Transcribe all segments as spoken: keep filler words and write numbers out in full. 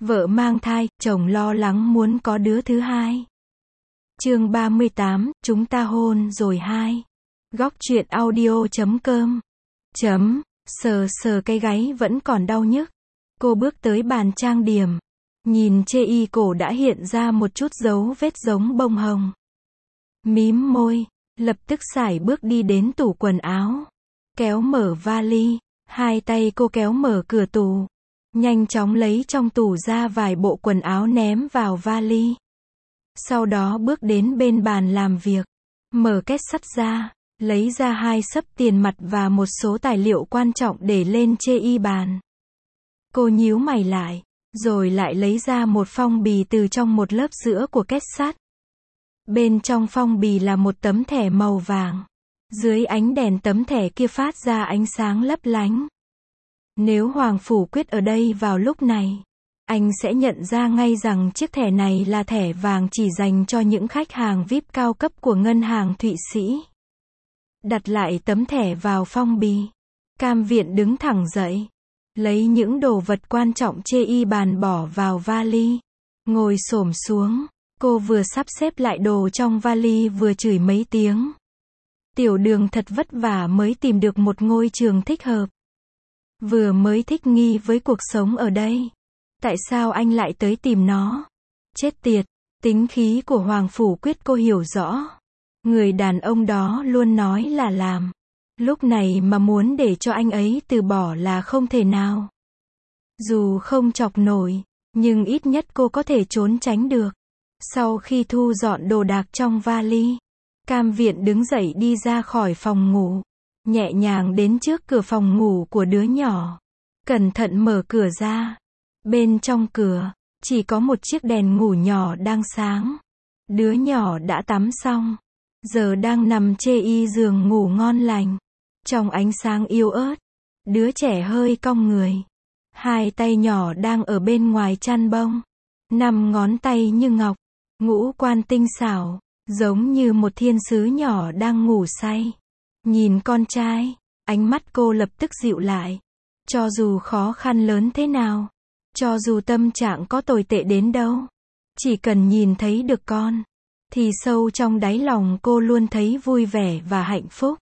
Vợ mang thai, chồng lo lắng muốn có đứa thứ hai. Chương ba mươi tám, chúng ta hôn rồi hai. Góc truyện audio chấm com. Chấm, sờ sờ cái gáy vẫn còn đau nhức. Cô bước tới bàn trang điểm. Nhìn chê y cổ đã hiện ra một chút dấu vết giống bông hồng. Mím môi, lập tức sải bước đi đến tủ quần áo. Kéo mở vali, hai tay cô kéo mở cửa tủ. Nhanh chóng lấy trong tủ ra vài bộ quần áo ném vào vali. Sau đó bước đến bên bàn làm việc. Mở két sắt ra, lấy ra hai xấp tiền mặt và một số tài liệu quan trọng để lên chê y bàn. Cô nhíu mày lại, rồi lại lấy ra một phong bì từ trong một lớp giữa của két sắt. Bên trong phong bì là một tấm thẻ màu vàng. Dưới ánh đèn tấm thẻ kia phát ra ánh sáng lấp lánh. Nếu Hoàng Phủ Quyết ở đây vào lúc này, anh sẽ nhận ra ngay rằng chiếc thẻ này là thẻ vàng chỉ dành cho những khách hàng vi ai pi cao cấp của ngân hàng Thụy Sĩ. Đặt lại tấm thẻ vào phong bì. Cam Viện đứng thẳng dậy, lấy những đồ vật quan trọng chê y bàn bỏ vào vali. Ngồi xổm xuống, cô vừa sắp xếp lại đồ trong vali vừa chửi mấy tiếng. Tiểu Đường thật vất vả mới tìm được một ngôi trường thích hợp. Vừa mới thích nghi với cuộc sống ở đây. Tại sao anh lại tới tìm nó? Chết tiệt, tính khí của Hoàng Phủ Quyết cô hiểu rõ. Người đàn ông đó luôn nói là làm. Lúc này mà muốn để cho anh ấy từ bỏ là không thể nào. Dù không chọc nổi, nhưng ít nhất cô có thể trốn tránh được. Sau khi thu dọn đồ đạc trong vali, Cam Viện đứng dậy đi ra khỏi phòng ngủ. Nhẹ nhàng đến trước cửa phòng ngủ của đứa nhỏ. Cẩn thận mở cửa ra. Bên trong cửa, chỉ có một chiếc đèn ngủ nhỏ đang sáng. Đứa nhỏ đã tắm xong. Giờ đang nằm chê y giường ngủ ngon lành. Trong ánh sáng yếu ớt, đứa trẻ hơi cong người. Hai tay nhỏ đang ở bên ngoài chăn bông. Năm ngón tay như ngọc. Ngũ quan tinh xảo, giống như một thiên sứ nhỏ đang ngủ say. Nhìn con trai, ánh mắt cô lập tức dịu lại. Cho dù khó khăn lớn thế nào, cho dù tâm trạng có tồi tệ đến đâu, chỉ cần nhìn thấy được con, thì sâu trong đáy lòng cô luôn thấy vui vẻ và hạnh phúc.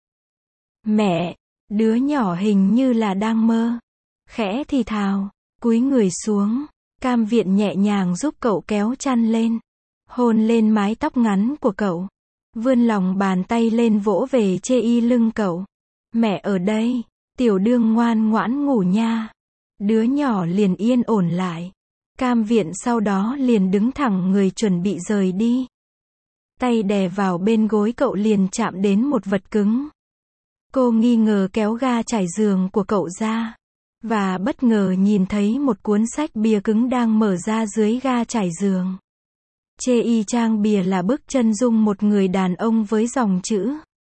Mẹ, đứa nhỏ hình như là đang mơ. Khẽ thì thào, cúi người xuống, Cam Viện nhẹ nhàng giúp cậu kéo chăn lên, hôn lên mái tóc ngắn của cậu. Vươn lòng bàn tay lên vỗ về chê y lưng cậu. Mẹ ở đây, Tiểu Đương ngoan ngoãn ngủ nha. Đứa nhỏ liền yên ổn lại. Cam Viện sau đó liền đứng thẳng người chuẩn bị rời đi. Tay đè vào bên gối cậu liền chạm đến một vật cứng. Cô nghi ngờ kéo ga trải giường của cậu ra. Và bất ngờ nhìn thấy một cuốn sách bìa cứng đang mở ra dưới ga trải giường. Chê y trang bìa là bức chân dung một người đàn ông với dòng chữ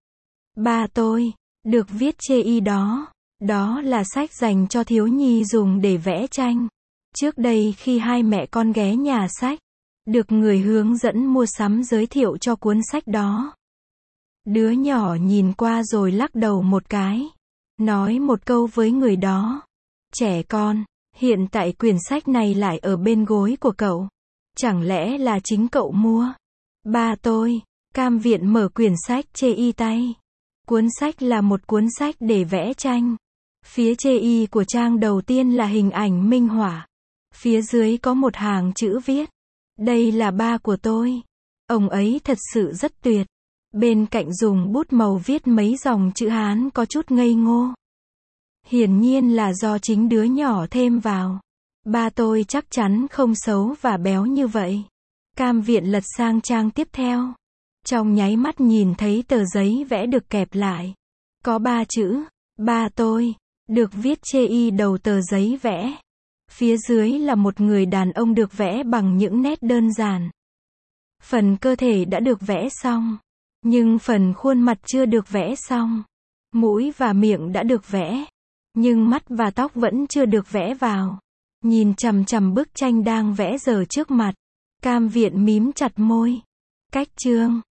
Ba tôi, được viết chê y đó. Đó là sách dành cho thiếu nhi dùng để vẽ tranh. Trước đây khi hai mẹ con ghé nhà sách, được người hướng dẫn mua sắm giới thiệu cho cuốn sách đó. Đứa nhỏ nhìn qua rồi lắc đầu một cái. Nói một câu với người đó. Trẻ con, hiện tại quyển sách này lại ở bên gối của cậu. Chẳng lẽ là chính cậu mua? Ba tôi, Cam Viện mở quyển sách chê y tay. Cuốn sách là một cuốn sách để vẽ tranh. Phía chê y của trang đầu tiên là hình ảnh minh họa. Phía dưới có một hàng chữ viết. Đây là ba của tôi. Ông ấy thật sự rất tuyệt. Bên cạnh dùng bút màu viết mấy dòng chữ Hán có chút ngây ngô. Hiển nhiên là do chính đứa nhỏ thêm vào. Ba tôi chắc chắn không xấu và béo như vậy. Cam Viện lật sang trang tiếp theo. Trong nháy mắt nhìn thấy tờ giấy vẽ được kẹp lại. Có ba chữ, ba tôi, được viết chê y đầu tờ giấy vẽ. Phía dưới là một người đàn ông được vẽ bằng những nét đơn giản. Phần cơ thể đã được vẽ xong. Nhưng phần khuôn mặt chưa được vẽ xong. Mũi và miệng đã được vẽ. Nhưng mắt và tóc vẫn chưa được vẽ vào. Nhìn chằm chằm bức tranh đang vẽ giờ trước mặt. Cam Viện mím chặt môi. Cách chương.